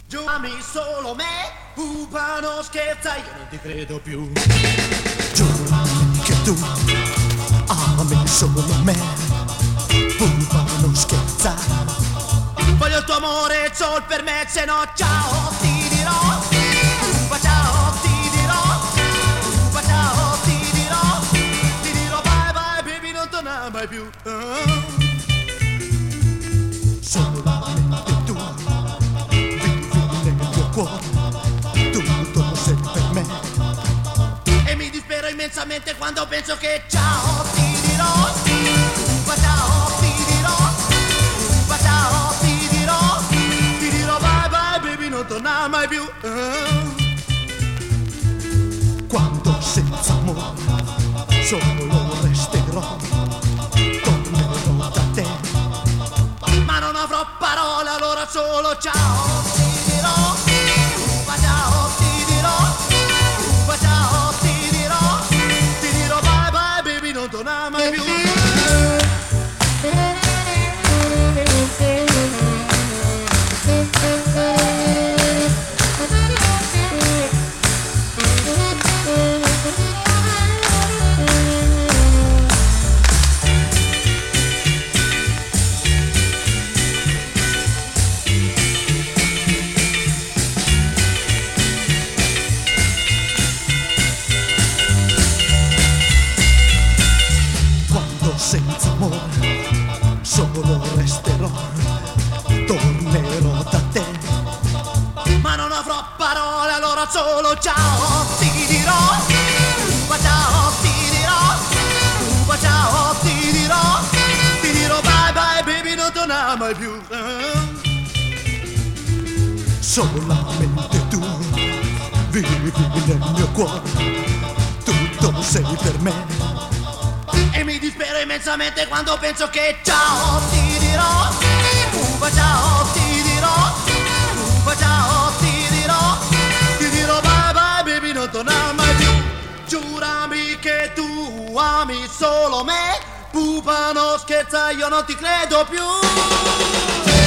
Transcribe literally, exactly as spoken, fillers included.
Giurami solo me, pupa non scherza, io non ti credo più. Giurami che tu ami solo me, pupa non scherza. Voglio il tuo amore solo per me, se no ciao ti dirò. Pupa ciao ti dirò, pupa ciao ti dirò. Ti dirò bye bye baby, non tornare mai più. uh. Solamente tu vivi nel mio cuore, tutto sei per me. E mi dispero immensamente quando penso che ciao ti dirò. Pupa ciao ti dirò, pupa ciao ti dirò. Ti dirò bye bye baby, non tornare mai più. uh. Quando senza amore solo resterò, tornerò da te. Ma non avrò parole, allora solo ciao ti dirò. Pupa ciao ti dirò, pupa ciao ti dirò. Ti dirò bye bye baby, non tornare mai più. Senza amore solo resterò, tornerò da te. Ma non avrò parole, allora solo ciao ti dirò. Pupa ciao ti dirò, pupa ciao ti dirò. Ti dirò bye bye baby, non tornare mai più. Solamente tu vivi nel mio cuore, tutto sei per me. E mi dispero immensamente quando penso che ciao ti dirò. Pupa ciao ti dirò, pupa ciao ti dirò. Ti dirò bye bye baby, non tornare mai più. Giurami che tu ami solo me, pupa non scherza, io non ti credo più.